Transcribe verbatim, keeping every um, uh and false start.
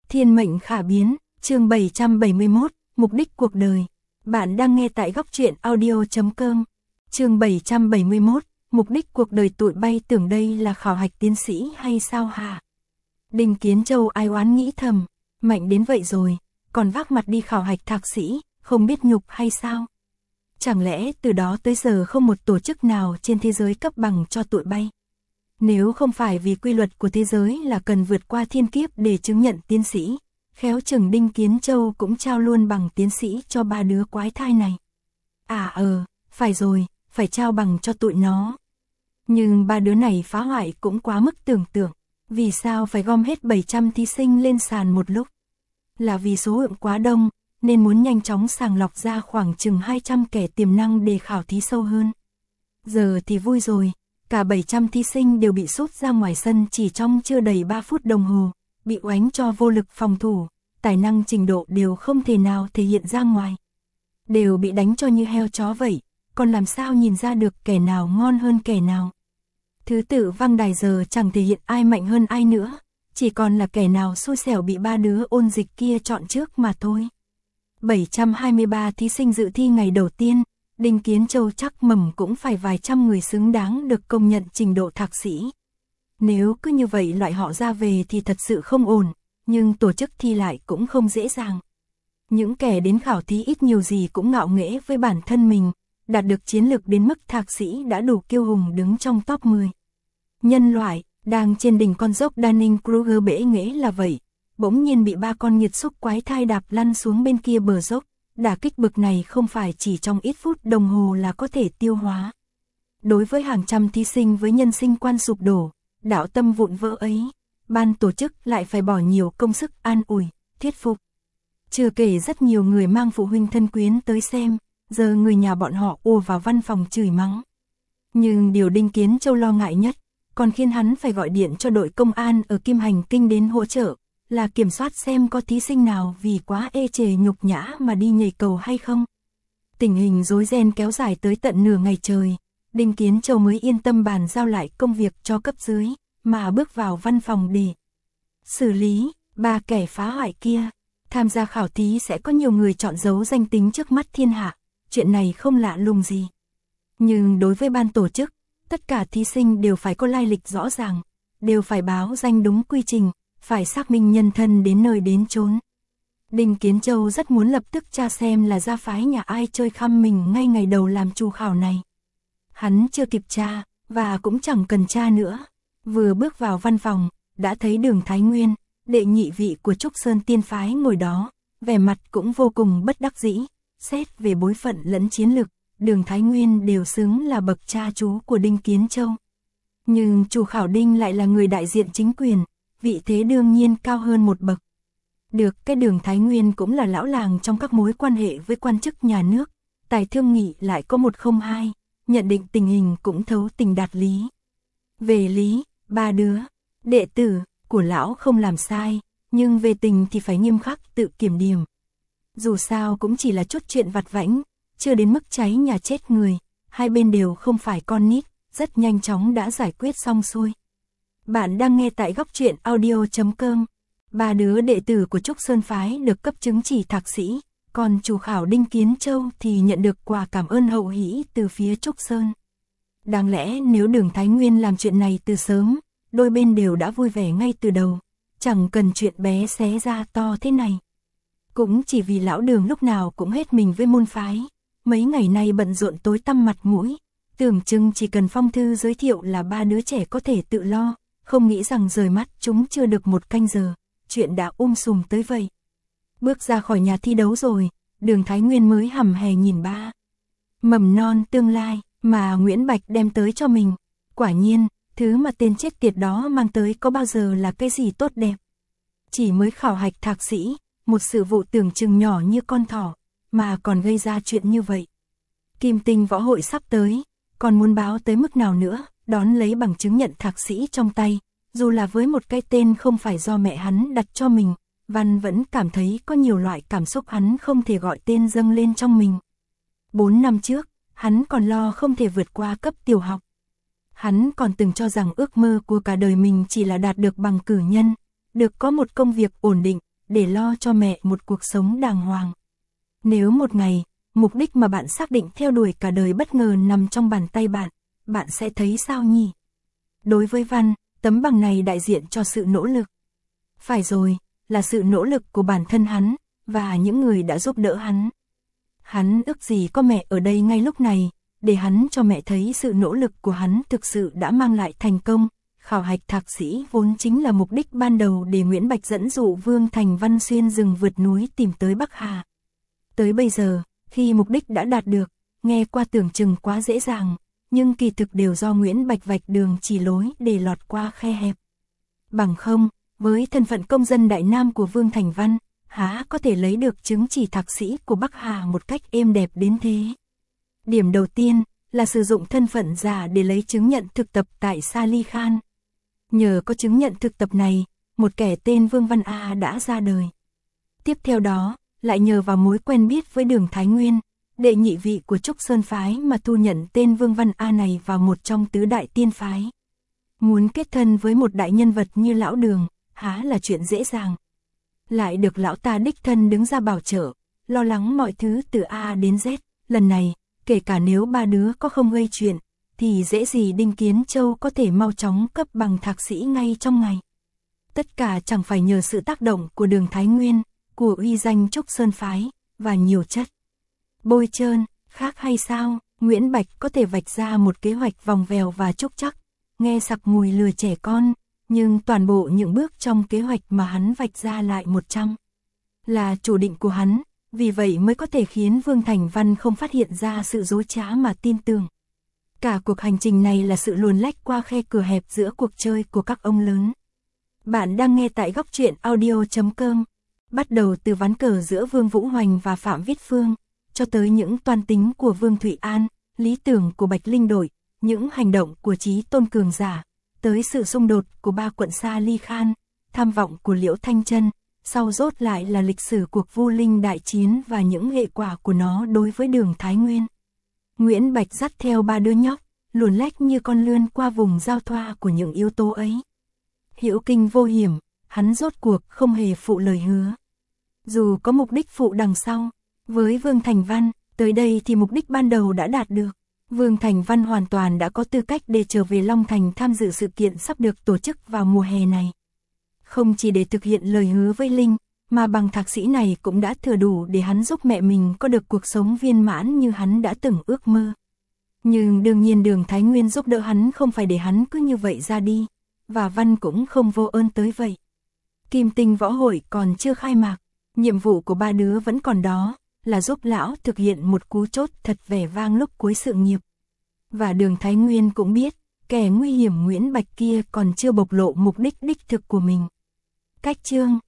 Thiên mệnh khả biến, chương bảy trăm bảy mươi mốt, mục đích cuộc đời. Bạn đang nghe tại góc truyện audio chấm com. Chương bảy trăm bảy mươi mốt, mục đích cuộc đời. Tụi bay tưởng đây là khảo hạch tiến sĩ hay sao hả? Đinh Kiến Châu ai oán nghĩ thầm, mạnh đến vậy rồi, còn vác mặt đi khảo hạch thạc sĩ, không biết nhục hay sao? Chẳng lẽ từ đó tới giờ không một tổ chức nào trên thế giới cấp bằng cho tụi bay? Nếu không phải vì quy luật của thế giới là cần vượt qua thiên kiếp để chứng nhận tiến sĩ, khéo chừng Đinh Kiến Châu cũng trao luôn bằng tiến sĩ cho ba đứa quái thai này. À ờ, phải rồi, phải trao bằng cho tụi nó. Nhưng ba đứa này phá hoại cũng quá mức tưởng tượng, vì sao phải gom hết bảy trăm thí sinh lên sàn một lúc? Là vì số lượng quá đông, nên muốn nhanh chóng sàng lọc ra khoảng chừng hai trăm kẻ tiềm năng để khảo thí sâu hơn. Giờ thì vui rồi. Cả bảy trăm thí sinh đều bị sút ra ngoài sân chỉ trong chưa đầy ba phút đồng hồ, bị oánh cho vô lực phòng thủ, tài năng trình độ đều không thể nào thể hiện ra ngoài. Đều bị đánh cho như heo chó vậy, còn làm sao nhìn ra được kẻ nào ngon hơn kẻ nào. Thứ tự văng đài giờ chẳng thể hiện ai mạnh hơn ai nữa, chỉ còn là kẻ nào xui xẻo bị ba đứa ôn dịch kia chọn trước mà thôi. bảy trăm hai mươi ba thí sinh dự thi ngày đầu tiên. Đinh Kiến Châu chắc mầm cũng phải vài trăm người xứng đáng được công nhận trình độ thạc sĩ. Nếu cứ như vậy loại họ ra về thì thật sự không ổn, nhưng tổ chức thi lại cũng không dễ dàng. Những kẻ đến khảo thí ít nhiều gì cũng ngạo nghễ với bản thân mình, đạt được chiến lược đến mức thạc sĩ đã đủ kiêu hùng đứng trong top mười. Nhân loại, đang trên đỉnh con dốc Dunning-Kruger bể nghễ là vậy, bỗng nhiên bị ba con nghiệt xúc quái thai đạp lăn xuống bên kia bờ dốc. Đả kích bực này không phải chỉ trong ít phút đồng hồ là có thể tiêu hóa. Đối với hàng trăm thí sinh với nhân sinh quan sụp đổ, đạo tâm vụn vỡ ấy, ban tổ chức lại phải bỏ nhiều công sức an ủi, thuyết phục. Chưa kể rất nhiều người mang phụ huynh thân quyến tới xem, giờ người nhà bọn họ ùa vào văn phòng chửi mắng. Nhưng điều Đinh Kiến Châu lo ngại nhất, còn khiến hắn phải gọi điện cho đội công an ở Kim Hành Kinh đến hỗ trợ, là kiểm soát xem có thí sinh nào vì quá ê chề nhục nhã mà đi nhảy cầu hay không. Tình hình rối ren kéo dài tới tận nửa ngày trời, Đinh Kiến Châu mới yên tâm bàn giao lại công việc cho cấp dưới, mà bước vào văn phòng để xử lý ba kẻ phá hoại kia. Tham gia khảo thí sẽ có nhiều người chọn giấu danh tính trước mắt thiên hạ, chuyện này không lạ lùng gì. Nhưng đối với ban tổ chức, tất cả thí sinh đều phải có lai lịch rõ ràng, đều phải báo danh đúng quy trình, phải xác minh nhân thân đến nơi đến chốn. Đinh Kiến Châu rất muốn lập tức tra xem là gia phái nhà ai chơi khăm mình ngay ngày đầu làm chủ khảo này. Hắn chưa kịp tra, và cũng chẳng cần tra nữa. Vừa bước vào văn phòng, đã thấy Đường Thái Nguyên, đệ nhị vị của Trúc Sơn Tiên Phái ngồi đó, vẻ mặt cũng vô cùng bất đắc dĩ. Xét về bối phận lẫn chiến lực, Đường Thái Nguyên đều xứng là bậc cha chú của Đinh Kiến Châu. Nhưng chủ khảo Đinh lại là người đại diện chính quyền, vị thế đương nhiên cao hơn một bậc. Được cái Đường Thái Nguyên cũng là lão làng trong các mối quan hệ với quan chức nhà nước, tài thương nghị lại có một không hai, nhận định tình hình cũng thấu tình đạt lý. Về lý, ba đứa, đệ tử của lão không làm sai, nhưng về tình thì phải nghiêm khắc tự kiểm điểm. Dù sao cũng chỉ là chút chuyện vặt vãnh, chưa đến mức cháy nhà chết người, hai bên đều không phải con nít, rất nhanh chóng đã giải quyết xong xuôi. Bạn đang nghe tại góc truyện audio chấm com. Ba đứa đệ tử của Trúc Sơn Phái được cấp chứng chỉ thạc sĩ, còn chủ khảo Đinh Kiến Châu thì nhận được quà cảm ơn hậu hĩ từ phía Trúc Sơn. Đáng lẽ nếu Đường Thái Nguyên làm chuyện này từ sớm, đôi bên đều đã vui vẻ ngay từ đầu, chẳng cần chuyện bé xé ra to thế này. Cũng chỉ vì lão Đường lúc nào cũng hết mình với môn phái, mấy ngày nay bận rộn tối tăm mặt mũi, tưởng chừng chỉ cần phong thư giới thiệu là ba đứa trẻ có thể tự lo. Không nghĩ rằng rời mắt chúng chưa được một canh giờ, chuyện đã um sùm tới vậy. Bước ra khỏi nhà thi đấu rồi, Đường Thái Nguyên mới hầm hè nhìn ba mầm non tương lai mà Nguyễn Bạch đem tới cho mình. Quả nhiên, thứ mà tên chết tiệt đó mang tới có bao giờ là cái gì tốt đẹp. Chỉ mới khảo hạch thạc sĩ, một sự vụ tưởng chừng nhỏ như con thỏ, mà còn gây ra chuyện như vậy. Kim Tinh võ hội sắp tới, còn muốn báo tới mức nào nữa, đón lấy bằng chứng nhận thạc sĩ trong tay. Dù là với một cái tên không phải do mẹ hắn đặt cho mình, Văn vẫn cảm thấy có nhiều loại cảm xúc hắn không thể gọi tên dâng lên trong mình. Bốn năm trước, hắn còn lo không thể vượt qua cấp tiểu học. Hắn còn từng cho rằng ước mơ của cả đời mình chỉ là đạt được bằng cử nhân, được có một công việc ổn định, để lo cho mẹ một cuộc sống đàng hoàng. Nếu một ngày, mục đích mà bạn xác định theo đuổi cả đời bất ngờ nằm trong bàn tay bạn, bạn sẽ thấy sao nhỉ? Đối với Văn, tấm bằng này đại diện cho sự nỗ lực. Phải rồi, là sự nỗ lực của bản thân hắn, và những người đã giúp đỡ hắn. Hắn ước gì có mẹ ở đây ngay lúc này, để hắn cho mẹ thấy sự nỗ lực của hắn thực sự đã mang lại thành công. Khảo hạch thạc sĩ vốn chính là mục đích ban đầu để Nguyễn Bạch dẫn dụ Vương Thành Văn xuyên rừng vượt núi tìm tới Bắc Hà. Tới bây giờ, khi mục đích đã đạt được, nghe qua tưởng chừng quá dễ dàng, nhưng kỳ thực đều do Nguyễn Bạch vạch đường chỉ lối để lọt qua khe hẹp. Bằng không, với thân phận công dân Đại Nam của Vương Thành Văn, há có thể lấy được chứng chỉ thạc sĩ của Bắc Hà một cách êm đẹp đến thế. Điểm đầu tiên là sử dụng thân phận giả để lấy chứng nhận thực tập tại Sali Khan. Nhờ có chứng nhận thực tập này, một kẻ tên Vương Văn A đã ra đời. Tiếp theo đó, lại nhờ vào mối quen biết với Đường Thái Nguyên, đệ nhị vị của Trúc Sơn Phái mà thu nhận tên Vương Văn A này vào một trong tứ đại tiên phái. Muốn kết thân với một đại nhân vật như lão Đường, há là chuyện dễ dàng. Lại được lão ta đích thân đứng ra bảo trợ, lo lắng mọi thứ từ A đến Z. Lần này, kể cả nếu ba đứa có không gây chuyện, thì dễ gì Đinh Kiến Châu có thể mau chóng cấp bằng thạc sĩ ngay trong ngày. Tất cả chẳng phải nhờ sự tác động của Đường Thái Nguyên, của uy danh Trúc Sơn Phái, và nhiều chất. Bôi trơn, khác hay sao, Nguyễn Bạch có thể vạch ra một kế hoạch vòng vèo và trúc trắc, nghe sặc mùi lừa trẻ con, nhưng toàn bộ những bước trong kế hoạch mà hắn vạch ra lại một trăm là chủ định của hắn, vì vậy mới có thể khiến Vương Thành Văn không phát hiện ra sự dối trá mà tin tưởng. Cả cuộc hành trình này là sự luồn lách qua khe cửa hẹp giữa cuộc chơi của các ông lớn. Bạn đang nghe tại góc truyện audio chấm com, bắt đầu từ ván cờ giữa Vương Vũ Hoành và Phạm Viết Phương, cho tới những toan tính của Vương Thụy An, lý tưởng của Bạch Linh Đội, những hành động của Chí Tôn Cường Giả, tới sự xung đột của ba quận Sali Khan, tham vọng của Liễu Thanh Chân, sau rốt lại là lịch sử cuộc Vu Linh đại chiến và những hệ quả của nó đối với Đường Thái Nguyên. Nguyễn Bạch dắt theo ba đứa nhóc, luồn lách như con lươn qua vùng giao thoa của những yếu tố ấy. Hữu kinh vô hiểm, hắn rốt cuộc không hề phụ lời hứa. Dù có mục đích phụ đằng sau, với Vương Thành Văn, tới đây thì mục đích ban đầu đã đạt được. Vương Thành Văn hoàn toàn đã có tư cách để trở về Long Thành tham dự sự kiện sắp được tổ chức vào mùa hè này. Không chỉ để thực hiện lời hứa với Linh, mà bằng thạc sĩ này cũng đã thừa đủ để hắn giúp mẹ mình có được cuộc sống viên mãn như hắn đã từng ước mơ. Nhưng đương nhiên Đường Thái Nguyên giúp đỡ hắn không phải để hắn cứ như vậy ra đi, và Văn cũng không vô ơn tới vậy. Kim Tinh Võ Hội còn chưa khai mạc, nhiệm vụ của ba đứa vẫn còn đó, là giúp lão thực hiện một cú chốt thật vẻ vang lúc cuối sự nghiệp. Và Đường Thái Nguyên cũng biết, kẻ nguy hiểm Nguyễn Bạch kia còn chưa bộc lộ mục đích đích thực của mình. Cách chương